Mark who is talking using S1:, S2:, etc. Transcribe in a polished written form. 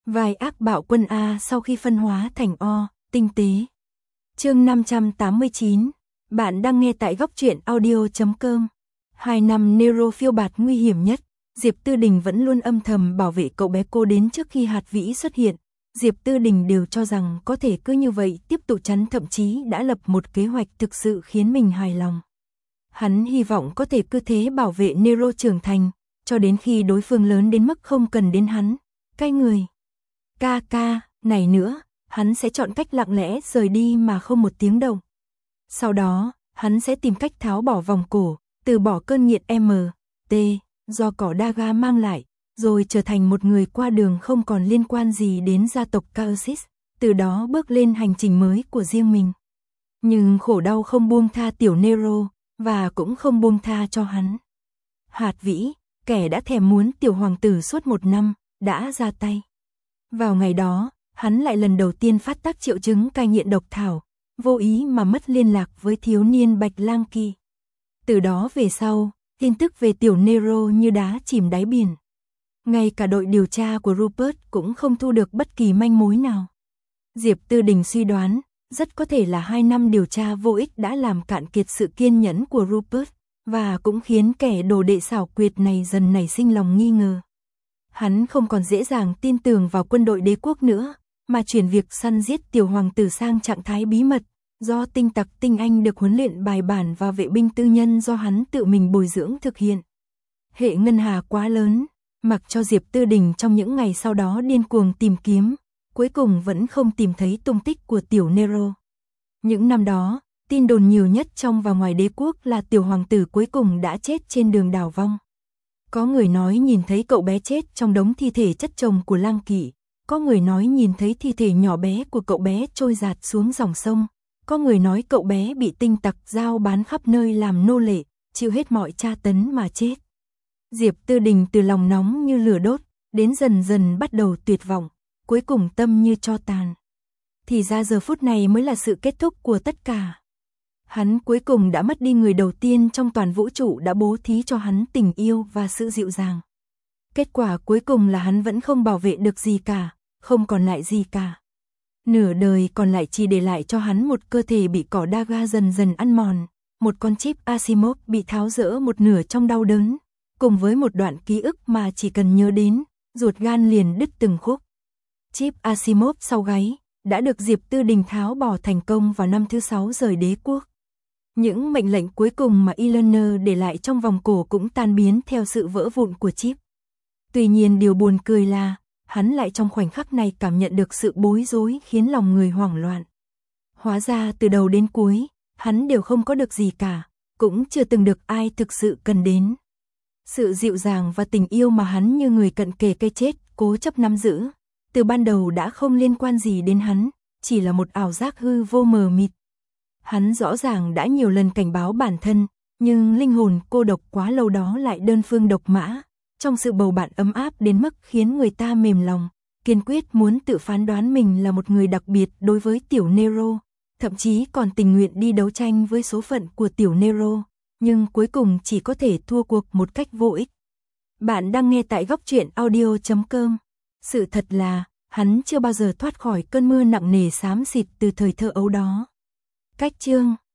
S1: Vai ác bạo quân A sau khi phân hóa thành O, tinh tế. Chương 589. Bạn đang nghe tại góc truyện audio.com. 2 năm Nero phiêu bạt nguy hiểm nhất, Diệp Tư Đình vẫn luôn âm thầm bảo vệ cậu bé cô đến trước khi hạt vĩ xuất hiện. Diệp Tư Đình đều cho rằng có thể cứ như vậy tiếp tục chắn, thậm chí đã lập một kế hoạch thực sự khiến mình hài lòng. Hắn hy vọng có thể cứ thế bảo vệ Nero trưởng thành, cho đến khi đối phương lớn đến mức không cần đến hắn. Cái người ca này nữa, hắn sẽ chọn cách lặng lẽ rời đi mà không một tiếng động. Sau đó, hắn sẽ tìm cách tháo bỏ vòng cổ, từ bỏ cơn nghiện MT do cỏ Daga mang lại, rồi trở thành một người qua đường không còn liên quan gì đến gia tộc Chaosis, từ đó bước lên hành trình mới của riêng mình. Nhưng khổ đau không buông tha tiểu Nero, và cũng không buông tha cho hắn. Hạt vĩ, kẻ đã thèm muốn tiểu hoàng tử suốt 1 năm, đã ra tay. Vào ngày đó, hắn lại lần đầu tiên phát tác triệu chứng cai nghiện độc thảo, vô ý mà mất liên lạc với thiếu niên Bạch Lang Kỳ. Từ đó về sau, tin tức về tiểu Nero như đá chìm đáy biển. Ngay cả đội điều tra của Rupert cũng không thu được bất kỳ manh mối nào. Diệp Tư Đình suy đoán, rất có thể là 2 năm điều tra vô ích đã làm cạn kiệt sự kiên nhẫn của Rupert, và cũng khiến kẻ đồ đệ xảo quyệt này dần nảy sinh lòng nghi ngờ. Hắn không còn dễ dàng tin tưởng vào quân đội đế quốc nữa, mà chuyển việc săn giết tiểu hoàng tử sang trạng thái bí mật, do tinh tặc tinh anh được huấn luyện bài bản và vệ binh tư nhân do hắn tự mình bồi dưỡng thực hiện. Hệ ngân hà quá lớn, mặc cho Diệp Tư Đình trong những ngày sau đó điên cuồng tìm kiếm, cuối cùng vẫn không tìm thấy tung tích của tiểu Nero. Những năm đó, tin đồn nhiều nhất trong và ngoài đế quốc là tiểu hoàng tử cuối cùng đã chết trên đường đảo vong. Có người nói nhìn thấy cậu bé chết trong đống thi thể chất chồng của Lang Kỵ, có người nói nhìn thấy thi thể nhỏ bé của cậu bé trôi dạt xuống dòng sông, có người nói cậu bé bị tinh tặc giao bán khắp nơi làm nô lệ, chịu hết mọi tra tấn mà chết. Diệp Tư Đình từ lòng nóng như lửa đốt, đến dần dần bắt đầu tuyệt vọng, cuối cùng tâm như tro tàn. Thì ra giờ phút này mới là sự kết thúc của tất cả. Hắn cuối cùng đã mất đi người đầu tiên trong toàn vũ trụ đã bố thí cho hắn tình yêu và sự dịu dàng. Kết quả cuối cùng là hắn vẫn không bảo vệ được gì cả, không còn lại gì cả. Nửa đời còn lại chỉ để lại cho hắn một cơ thể bị cỏ Daga dần dần ăn mòn, một con chip Asimov bị tháo rỡ một nửa trong đau đớn, cùng với một đoạn ký ức mà chỉ cần nhớ đến, ruột gan liền đứt từng khúc. Chip Asimov sau gáy đã được Diệp Tư Đình tháo bỏ thành công vào năm thứ 6 rời đế quốc. Những mệnh lệnh cuối cùng mà Eleanor để lại trong vòng cổ cũng tan biến theo sự vỡ vụn của chip. Tuy nhiên điều buồn cười là, hắn lại trong khoảnh khắc này cảm nhận được sự bối rối khiến lòng người hoảng loạn. Hóa ra từ đầu đến cuối, hắn đều không có được gì cả, cũng chưa từng được ai thực sự cần đến. Sự dịu dàng và tình yêu mà hắn như người cận kề cây chết, cố chấp nắm giữ, từ ban đầu đã không liên quan gì đến hắn, chỉ là một ảo giác hư vô mờ mịt. Hắn rõ ràng đã nhiều lần cảnh báo bản thân, nhưng linh hồn cô độc quá lâu đó lại đơn phương độc mã, trong sự bầu bạn ấm áp đến mức khiến người ta mềm lòng, kiên quyết muốn tự phán đoán mình là một người đặc biệt đối với tiểu Nero, thậm chí còn tình nguyện đi đấu tranh với số phận của tiểu Nero, nhưng cuối cùng chỉ có thể thua cuộc một cách vô ích. Bạn đang nghe tại góc truyện audio.com. Sự thật là, hắn chưa bao giờ thoát khỏi cơn mưa nặng nề xám xịt từ thời thơ ấu đó. Cách chương